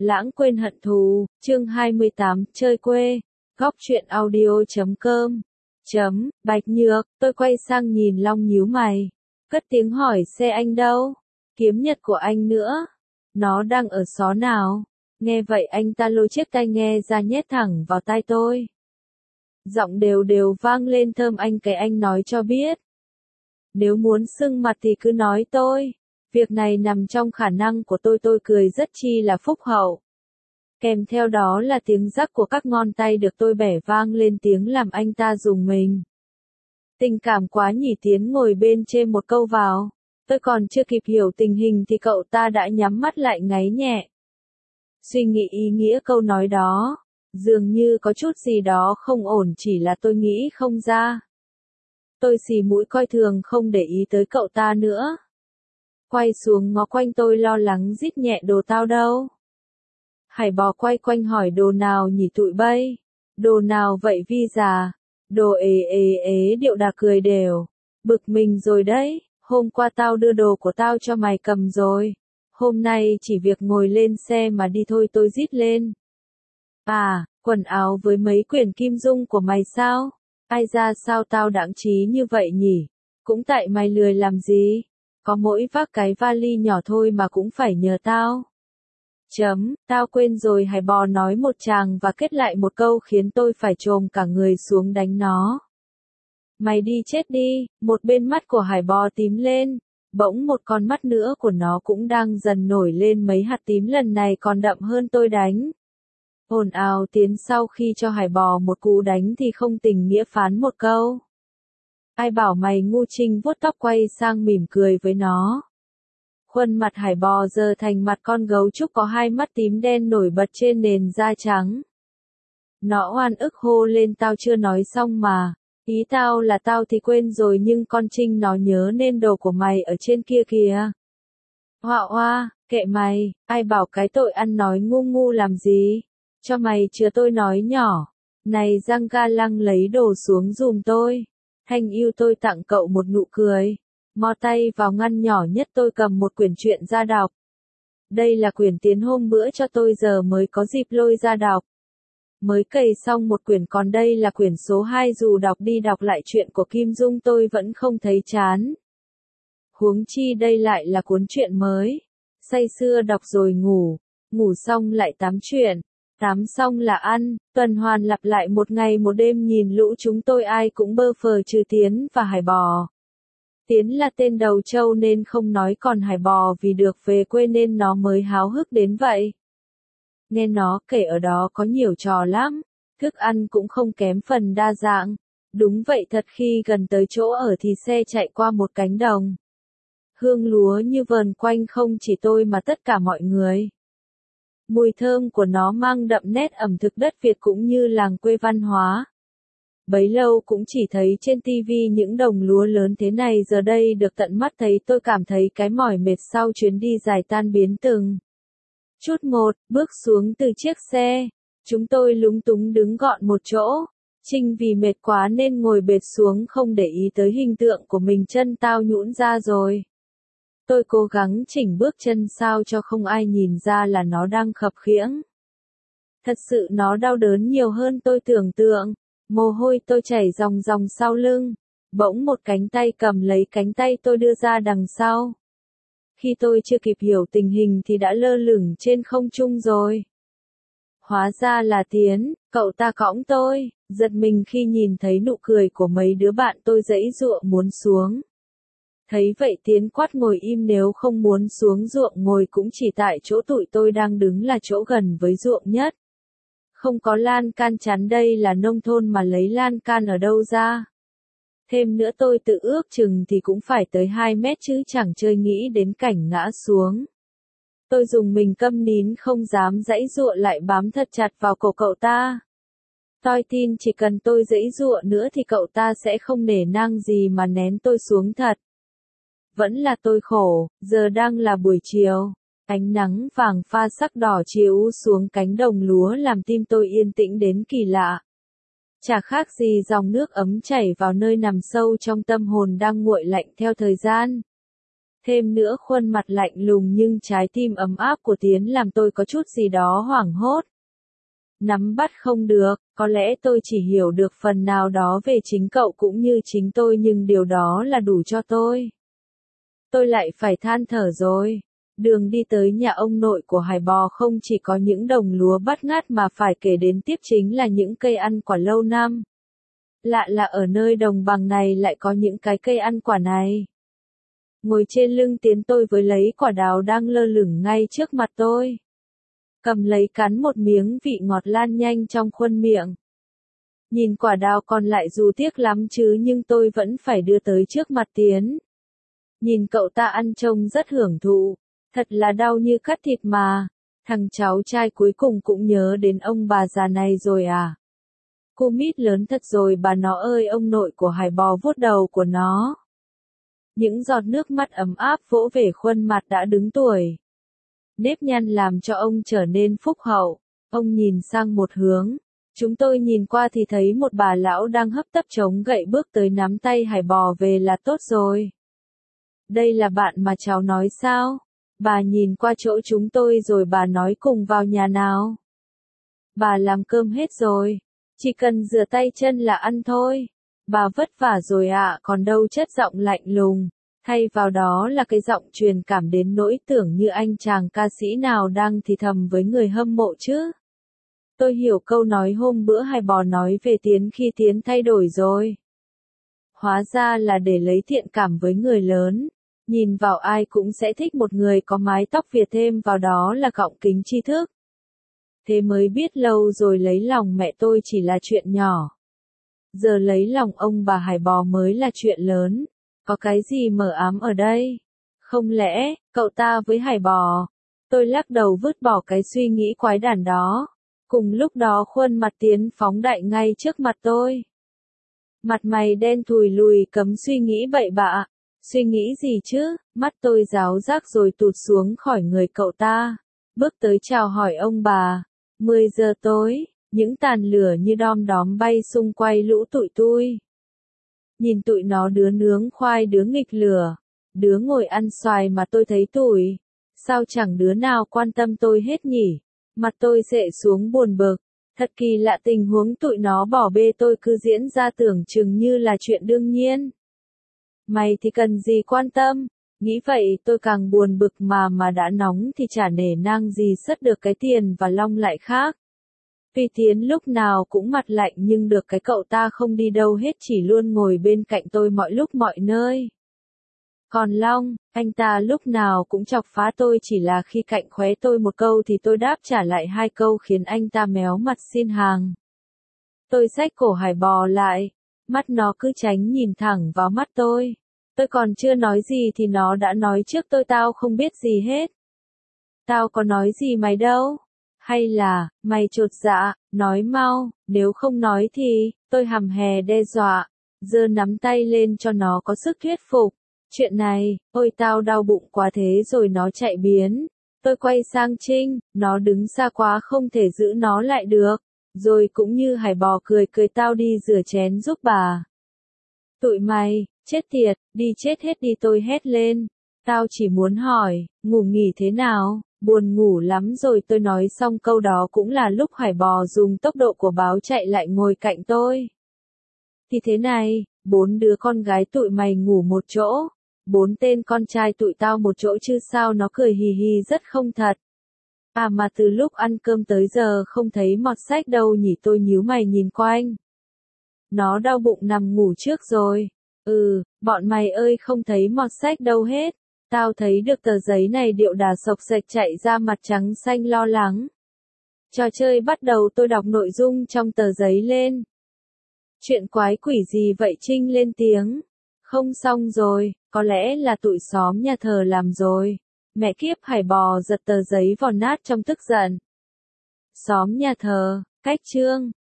Lãng quên hận thù, chương 28, chơi quê, góc truyện audio.com. Bạch Nhược, tôi quay sang nhìn Long nhíu mày. Cất tiếng hỏi xe anh đâu? Kiếm nhật của anh nữa. Nó đang ở xó nào? Nghe vậy anh ta lôi chiếc tai nghe ra nhét thẳng vào tai tôi. Giọng đều đều vang lên thơm anh cái anh nói cho biết. Nếu muốn sưng mặt thì cứ nói tôi. Việc này nằm trong khả năng của tôi cười rất chi là phúc hậu. Kèm theo đó là tiếng rắc của các ngón tay được tôi bẻ vang lên tiếng làm anh ta rùng mình. Tình cảm quá nhỉ, Tiến ngồi bên trên một câu vào. Tôi còn chưa kịp hiểu tình hình thì cậu ta đã nhắm mắt lại ngáy nhẹ. Suy nghĩ ý nghĩa câu nói đó. Dường như có chút gì đó không ổn, chỉ là tôi nghĩ không ra. Tôi xì mũi coi thường không để ý tới cậu ta nữa. Quay xuống ngó quanh tôi lo lắng rít nhẹ, đồ tao đâu? Hải bò quay quanh hỏi đồ nào nhỉ tụi bay? Đồ nào vậy Vi già? Đồ ế điệu đà cười đều. Bực mình rồi đấy, hôm qua tao đưa đồ của tao cho mày cầm rồi. Hôm nay chỉ việc ngồi lên xe mà đi thôi, tôi rít lên. À, quần áo với mấy quyển kim dung của mày sao? Ai ra sao tao đãng trí như vậy nhỉ? Cũng tại mày lười làm gì? Có mỗi vác cái vali nhỏ thôi mà cũng phải nhờ tao. Tao quên rồi, Hải bò nói một tràng và kết lại một câu khiến tôi phải chồm cả người xuống đánh nó. Mày đi chết đi, một bên mắt của Hải bò tím lên, bỗng một con mắt nữa của nó cũng đang dần nổi lên mấy hạt tím, lần này còn đậm hơn tôi đánh. Ồn ào Tiến sau khi cho Hải bò một cú đánh thì không tình nghĩa phán một câu. Ai bảo mày ngu, Trinh vuốt tóc quay sang mỉm cười với nó. Khuôn mặt Hải bò giờ thành mặt con gấu trúc có hai mắt tím đen nổi bật trên nền da trắng. Nó oan ức hô lên, tao chưa nói xong mà. Ý tao là tao thì quên rồi, nhưng con Trinh nó nhớ nên đồ của mày ở trên kia kìa. Hoa, kệ mày, ai bảo cái tội ăn nói ngu ngu làm gì. Cho mày chứa, tôi nói nhỏ. Này Giang Ga Lăng, lấy đồ xuống giùm tôi. Thanh yêu, tôi tặng cậu một nụ cười. Mò tay vào ngăn nhỏ nhất tôi cầm một quyển truyện ra đọc. Đây là quyển Tiến hôm bữa cho tôi, giờ mới có dịp lôi ra đọc. Mới cày xong một quyển, còn đây là quyển số 2, dù đọc đi đọc lại chuyện của Kim Dung tôi vẫn không thấy chán. Huống chi đây lại là cuốn truyện mới. Say sưa đọc rồi ngủ, ngủ xong lại tắm truyện, tắm xong là ăn, tuần hoàn lặp lại một ngày một đêm. Nhìn lũ chúng tôi ai cũng bơ phờ trừ Tiến và Hải bò. Tiến là tên đầu trâu nên không nói, còn Hải bò vì được về quê nên nó mới háo hức đến vậy. Nghe nó kể ở đó có nhiều trò lắm, thức ăn cũng không kém phần đa dạng. Đúng vậy thật, khi gần tới chỗ ở thì xe chạy qua một cánh đồng. Hương lúa như vờn quanh không chỉ tôi mà tất cả mọi người. Mùi thơm của nó mang đậm nét ẩm thực đất Việt cũng như làng quê văn hóa. Bấy lâu cũng chỉ thấy trên tivi những đồng lúa lớn thế này, giờ đây được tận mắt thấy tôi cảm thấy cái mỏi mệt sau chuyến đi dài tan biến từng chút một. Bước xuống từ chiếc xe, chúng tôi lúng túng đứng gọn một chỗ. Trinh vì mệt quá nên ngồi bệt xuống không để ý tới hình tượng của mình, chân tao nhũn ra rồi. Tôi cố gắng chỉnh bước chân sao cho không ai nhìn ra là nó đang khập khiễng. Thật sự nó đau đớn nhiều hơn tôi tưởng tượng. Mồ hôi tôi chảy ròng ròng sau lưng. Bỗng một cánh tay cầm lấy cánh tay tôi đưa ra đằng sau. Khi tôi chưa kịp hiểu tình hình thì đã lơ lửng trên không trung rồi. Hóa ra là Tiến, cậu ta cõng tôi. Giật mình khi nhìn thấy nụ cười của mấy đứa bạn tôi giãy giụa muốn xuống. Thấy vậy Tiến quát ngồi im, nếu không muốn xuống ruộng ngồi cũng chỉ tại chỗ tụi tôi đang đứng là chỗ gần với ruộng nhất. Không có lan can chắn, đây là nông thôn mà lấy lan can ở đâu ra. Thêm nữa tôi tự ước chừng thì cũng phải tới 2 mét chứ chẳng chơi nghĩ đến cảnh ngã xuống. Tôi dùng mình câm nín không dám giãy giụa, lại bám thật chặt vào cổ cậu ta. Tôi tin chỉ cần tôi giãy giụa nữa thì cậu ta sẽ không nể nang gì mà nén tôi xuống thật. Vẫn là tôi khổ, giờ đang là buổi chiều. Ánh nắng vàng pha sắc đỏ chiếu xuống cánh đồng lúa làm tim tôi yên tĩnh đến kỳ lạ. Chả khác gì dòng nước ấm chảy vào nơi nằm sâu trong tâm hồn đang nguội lạnh theo thời gian. Thêm nữa khuôn mặt lạnh lùng nhưng trái tim ấm áp của Tiến làm tôi có chút gì đó hoảng hốt. Nắm bắt không được, có lẽ tôi chỉ hiểu được phần nào đó về chính cậu cũng như chính tôi nhưng điều đó là đủ cho tôi. Tôi lại phải than thở rồi. Đường đi tới nhà ông nội của Hải Bò không chỉ có những đồng lúa bát ngát mà phải kể đến tiếp chính là những cây ăn quả lâu năm. Lạ là ở nơi đồng bằng này lại có những cái cây ăn quả này. Ngồi trên lưng Tiến tôi với lấy quả đào đang lơ lửng ngay trước mặt tôi. Cầm lấy cắn một miếng vị ngọt lan nhanh trong khuôn miệng. Nhìn quả đào còn lại dù tiếc lắm chứ nhưng tôi vẫn phải đưa tới trước mặt Tiến. Nhìn cậu ta ăn trông rất hưởng thụ, thật là đau như cắt thịt mà. Thằng cháu trai cuối cùng cũng nhớ đến ông bà già này rồi à? Cô mít lớn thật rồi bà nó ơi, ông nội của Hải Bò vuốt đầu của nó. Những giọt nước mắt ấm áp vỗ về khuôn mặt đã đứng tuổi. Nếp nhăn làm cho ông trở nên phúc hậu. Ông nhìn sang một hướng. Chúng tôi nhìn qua thì thấy một bà lão đang hấp tấp chống gậy bước tới nắm tay Hải Bò về là tốt rồi. Đây là bạn mà cháu nói sao? Bà nhìn qua chỗ chúng tôi rồi bà nói cùng vào nhà nào. Bà làm cơm hết rồi. Chỉ cần rửa tay chân là ăn thôi. Bà vất vả rồi ạ, còn đâu chất giọng lạnh lùng. Thay vào đó là cái giọng truyền cảm đến nỗi tưởng như anh chàng ca sĩ nào đang thì thầm với người hâm mộ chứ. Tôi hiểu câu nói hôm bữa Hải Bò nói về Tiến khi Tiến thay đổi rồi. Hóa ra là để lấy thiện cảm với người lớn. Nhìn vào ai cũng sẽ thích một người có mái tóc Việt, thêm vào đó là gọng kính tri thức. Thế mới biết lâu rồi lấy lòng mẹ tôi chỉ là chuyện nhỏ. Giờ lấy lòng ông bà Hải Bò mới là chuyện lớn. Có cái gì mờ ám ở đây? Không lẽ, cậu ta với Hải Bò? Tôi lắc đầu vứt bỏ cái suy nghĩ quái đản đó. Cùng lúc đó khuôn mặt Tiến phóng đại ngay trước mặt tôi. Mặt mày đen thùi lùi cấm suy nghĩ bậy bạ. Suy nghĩ gì chứ? Mắt tôi ráo rác rồi tụt xuống khỏi người cậu ta. Bước tới chào hỏi ông bà. 10 giờ tối, những tàn lửa như đom đóm bay xung quanh lũ tụi tôi. Nhìn tụi nó đứa nướng khoai đứa nghịch lửa. Đứa ngồi ăn xoài mà tôi thấy tủi. Sao chẳng đứa nào quan tâm tôi hết nhỉ? Mặt tôi xệ xuống buồn bực. Thật kỳ lạ, tình huống tụi nó bỏ bê tôi cứ diễn ra tưởng chừng như là chuyện đương nhiên. Mày thì cần gì quan tâm? Nghĩ vậy tôi càng buồn bực mà đã nóng thì chả nể nang gì sất được cái tiền và Long lại khác. Vì Tiến lúc nào cũng mặt lạnh nhưng được cái cậu ta không đi đâu hết, chỉ luôn ngồi bên cạnh tôi mọi lúc mọi nơi. Còn Long, anh ta lúc nào cũng chọc phá tôi, chỉ là khi cạnh khóe tôi một câu thì tôi đáp trả lại 2 câu khiến anh ta méo mặt xin hàng. Tôi xách cổ Hải Bò lại, mắt nó cứ tránh nhìn thẳng vào mắt tôi. Tôi còn chưa nói gì thì nó đã nói trước tôi tao không biết gì hết. Tao có nói gì mày đâu. Hay là, mày chột dạ, nói mau, nếu không nói thì, tôi hằm hè đe dọa, giơ nắm tay lên cho nó có sức thuyết phục. Chuyện này, ôi tao đau bụng quá thế rồi nó chạy biến. Tôi quay sang Trinh, nó đứng xa quá không thể giữ nó lại được. Rồi cũng như Hải Bò cười cười tao đi rửa chén giúp bà. Tụi mày, chết tiệt, đi chết hết đi tôi hét lên. Tao chỉ muốn hỏi, ngủ nghỉ thế nào? Buồn ngủ lắm rồi. Tôi nói xong câu đó cũng là lúc Hải Bò dùng tốc độ của báo chạy lại ngồi cạnh tôi. Thì thế này, 4 đứa con gái tụi mày ngủ một chỗ, 4 tên con trai tụi tao một chỗ chứ sao. Nó cười hì hì rất không thật. À mà từ lúc ăn cơm tới giờ không thấy mọt sách đâu nhỉ? Tôi nhíu mày nhìn quanh. Nó đau bụng nằm ngủ trước rồi. Bọn mày ơi không thấy mọt sách đâu hết. Tao thấy được tờ giấy này. Điệu đà sộc sạch chạy ra mặt trắng xanh lo lắng. Trò chơi bắt đầu. Tôi đọc nội dung trong tờ giấy lên. Chuyện quái quỷ gì vậy? Trinh lên tiếng. Không xong rồi, có lẽ là tụi xóm nhà thờ làm rồi. Mẹ kiếp, Hải Bò giật tờ giấy vò nát trong tức giận. Xóm nhà thờ, cách chương.